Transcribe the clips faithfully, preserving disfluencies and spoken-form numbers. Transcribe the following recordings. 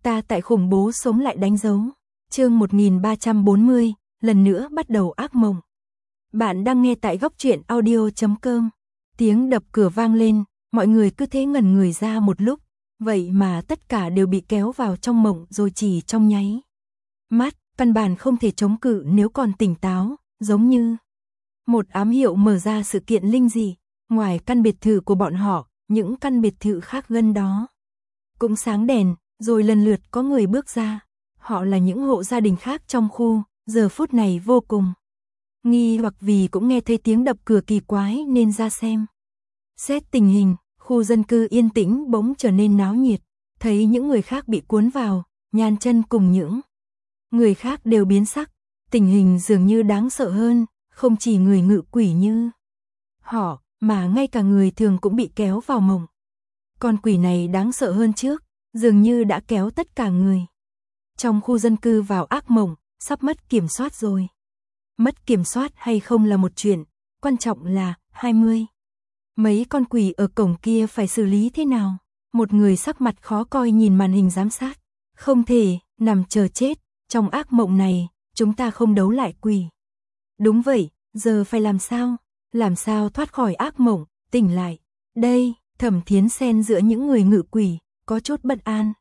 Ta tại khủng bố sống lại đánh dấu. Chương một nghìn ba trăm bốn mươi, lần nữa bắt đầu ác mộng. Bạn đang nghe tại góc truyện audio chấm com. Tiếng đập cửa vang lên, mọi người cứ thế ngẩn người ra một lúc, vậy mà tất cả đều bị kéo vào trong mộng rồi chỉ trong nháy mắt, căn bản không thể chống cự nếu còn tỉnh táo, giống như một ám hiệu mở ra sự kiện linh dị. Ngoài căn biệt thự của bọn họ, những căn biệt thự khác gần đó cũng sáng đèn, rồi lần lượt có người bước ra. Họ là những hộ gia đình khác trong khu, giờ phút này vô cùng nghi hoặc vì cũng nghe thấy tiếng đập cửa kỳ quái nên ra xem. Xét tình hình, khu dân cư yên tĩnh bỗng trở nên náo nhiệt, thấy những người khác bị cuốn vào, Nhan Chân cùng những người khác đều biến sắc, tình hình dường như đáng sợ hơn, không chỉ người ngự quỷ như họ, mà ngay cả người thường cũng bị kéo vào mộng. Con quỷ này đáng sợ hơn trước, dường như đã kéo tất cả người trong khu dân cư vào ác mộng, sắp mất kiểm soát rồi. Mất kiểm soát hay không là một chuyện, quan trọng là hai mươi mấy con quỷ ở cổng kia phải xử lý thế nào. Một người sắc mặt khó coi nhìn màn hình giám sát. Không thể nằm chờ chết, trong ác mộng này chúng ta không đấu lại quỷ. Đúng vậy, giờ phải làm sao? Làm sao thoát khỏi ác mộng, tỉnh lại? Đây, Thẩm Thiến xen giữa những người ngự quỷ, có chút bất an.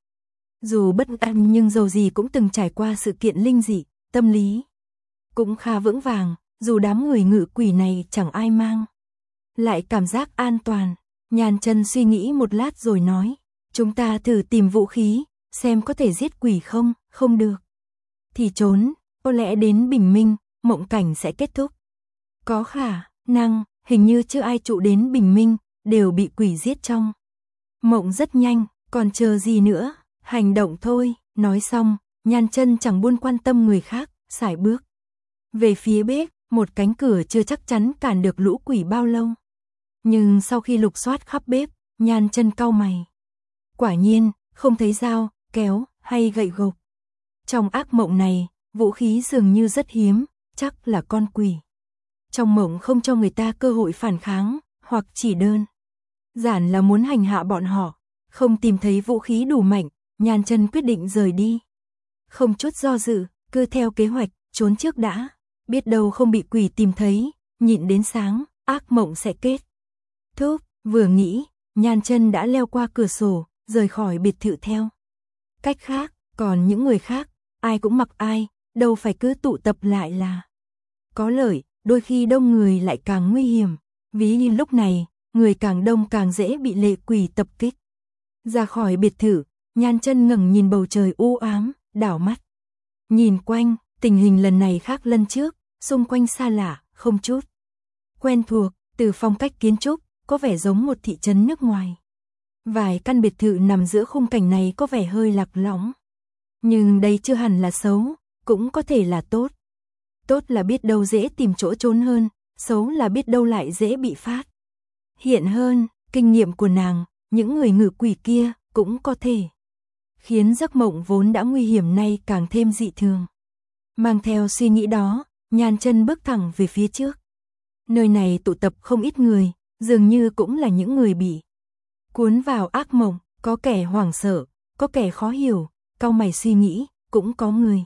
Dù bất an nhưng dầu gì cũng từng trải qua sự kiện linh dị, tâm lý cũng khá vững vàng, dù đám người ngự quỷ này chẳng ai mang lại cảm giác an toàn. Nhan Chân suy nghĩ một lát rồi nói, chúng ta thử tìm vũ khí, xem có thể giết quỷ không, không được thì trốn, có lẽ đến bình minh, mộng cảnh sẽ kết thúc. Có khả năng, hình như chưa ai trụ đến bình minh, đều bị quỷ giết trong mộng rất nhanh, còn chờ gì nữa, hành động thôi. Nói xong, Nhan Chân chẳng buôn quan tâm người khác, sải bước về phía bếp, một cánh cửa chưa chắc chắn cản được lũ quỷ bao lâu. Nhưng sau khi lục soát khắp bếp, Nhan Chân cau mày. Quả nhiên, không thấy dao, kéo hay gậy gộc. Trong ác mộng này, vũ khí dường như rất hiếm, chắc là con quỷ trong mộng không cho người ta cơ hội phản kháng, hoặc chỉ đơn giản là muốn hành hạ bọn họ. Không tìm thấy vũ khí đủ mạnh, Nhan Chân quyết định rời đi. Không chút do dự, cứ theo kế hoạch, trốn trước đã. Biết đâu không bị quỷ tìm thấy, nhịn đến sáng, ác mộng sẽ kết thúc. Vừa nghĩ, Nhan Chân đã leo qua cửa sổ, rời khỏi biệt thự theo cách khác. Còn những người khác, ai cũng mặc ai, đâu phải cứ tụ tập lại là có lợi, đôi khi đông người lại càng nguy hiểm. Ví như lúc này, người càng đông càng dễ bị lệ quỷ tập kích. Ra khỏi biệt thự, Nhan Chân ngẩng nhìn bầu trời u ám, đảo mắt nhìn quanh, tình hình lần này khác lần trước, xung quanh xa lạ, không chút quen thuộc. Từ phong cách kiến trúc, có vẻ giống một thị trấn nước ngoài. Vài căn biệt thự nằm giữa khung cảnh này có vẻ hơi lạc lõng. Nhưng đây chưa hẳn là xấu, cũng có thể là tốt. Tốt là biết đâu dễ tìm chỗ trốn hơn, xấu là biết đâu lại dễ bị phát hiện hơn. Kinh nghiệm của nàng, những người ngự quỷ kia cũng có thể khiến giấc mộng vốn đã nguy hiểm nay càng thêm dị thường. Mang theo suy nghĩ đó, Nhan Chân bước thẳng về phía trước. Nơi này tụ tập không ít người, dường như cũng là những người bị cuốn vào ác mộng, có kẻ hoảng sợ, có kẻ khó hiểu, cau mày suy nghĩ, cũng có người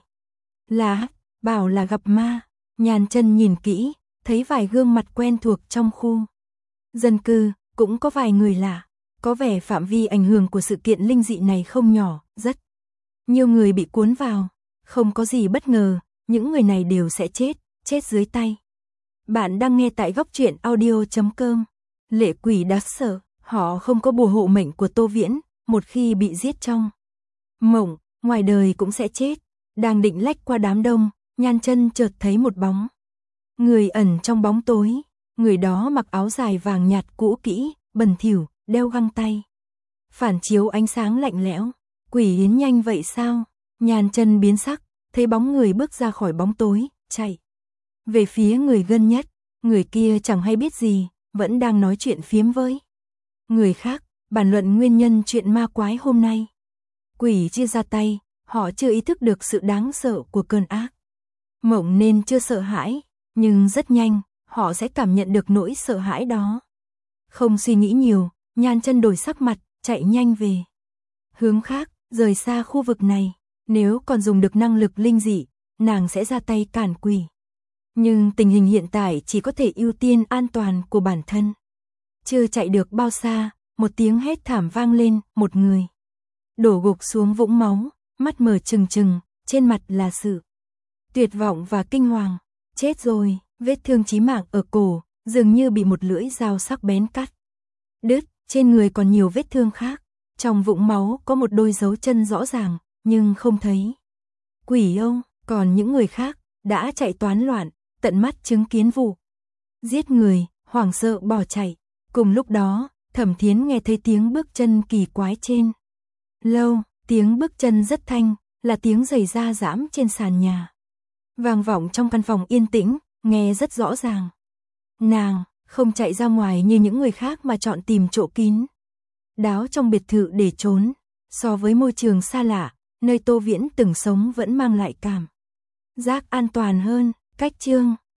là bảo là gặp ma. Nhan Chân nhìn kỹ, thấy vài gương mặt quen thuộc trong khu dân cư, cũng có vài người lạ, có vẻ phạm vi ảnh hưởng của sự kiện linh dị này không nhỏ, rất nhiều người bị cuốn vào, không có gì bất ngờ, những người này đều sẽ chết, chết dưới tay. Bạn đang nghe tại góc truyện audio chấm com. Lệ quỷ đáng sợ, họ không có bùa hộ mệnh của Tô Viễn, một khi bị giết trong mộng, ngoài đời cũng sẽ chết. Đang định lách qua đám đông, Nhan Chân chợt thấy một bóng người ẩn trong bóng tối. Người đó mặc áo dài vàng nhạt cũ kỹ, bẩn thỉu, đeo găng tay, phản chiếu ánh sáng lạnh lẽo. Quỷ đến nhanh vậy sao? Nhan Chân biến sắc, thấy bóng người bước ra khỏi bóng tối, chạy về phía người gần nhất. Người kia chẳng hay biết gì, vẫn đang nói chuyện phiếm với người khác, bàn luận nguyên nhân chuyện ma quái hôm nay. Quỷ chưa ra tay, họ chưa ý thức được sự đáng sợ của cơn ác mộng nên chưa sợ hãi, nhưng rất nhanh, họ sẽ cảm nhận được nỗi sợ hãi đó. Không suy nghĩ nhiều, Nhan Chân đổi sắc mặt, chạy nhanh về hướng khác. rời xa khu vực này. Nếu còn dùng được năng lực linh dị, nàng sẽ ra tay cản quỷ. Nhưng tình hình hiện tại chỉ có thể ưu tiên an toàn của bản thân. Chưa chạy được bao xa, một tiếng hét thảm vang lên, một người đổ gục xuống vũng máu, mắt mở trừng trừng, trên mặt là sự tuyệt vọng và kinh hoàng. Chết rồi, vết thương chí mạng ở cổ, dường như bị một lưỡi dao sắc bén cắt đứt, trên người còn nhiều vết thương khác. Trong vũng máu có một đôi dấu chân rõ ràng, nhưng không thấy quỷ ông. Còn những người khác đã chạy toán loạn, tận mắt chứng kiến vụ giết người, hoảng sợ bỏ chạy. Cùng lúc đó, Thẩm Thiến nghe thấy tiếng bước chân kỳ quái trên lâu, tiếng bước chân rất thanh, là tiếng giày da giẫm trên sàn nhà. Vang vọng trong căn phòng yên tĩnh, nghe rất rõ ràng. Nàng không chạy ra ngoài như những người khác mà chọn tìm chỗ kín đáo trong biệt thự để trốn. So với môi trường xa lạ, nơi Tô Viễn từng sống vẫn mang lại cảm giác an toàn hơn. Cách chương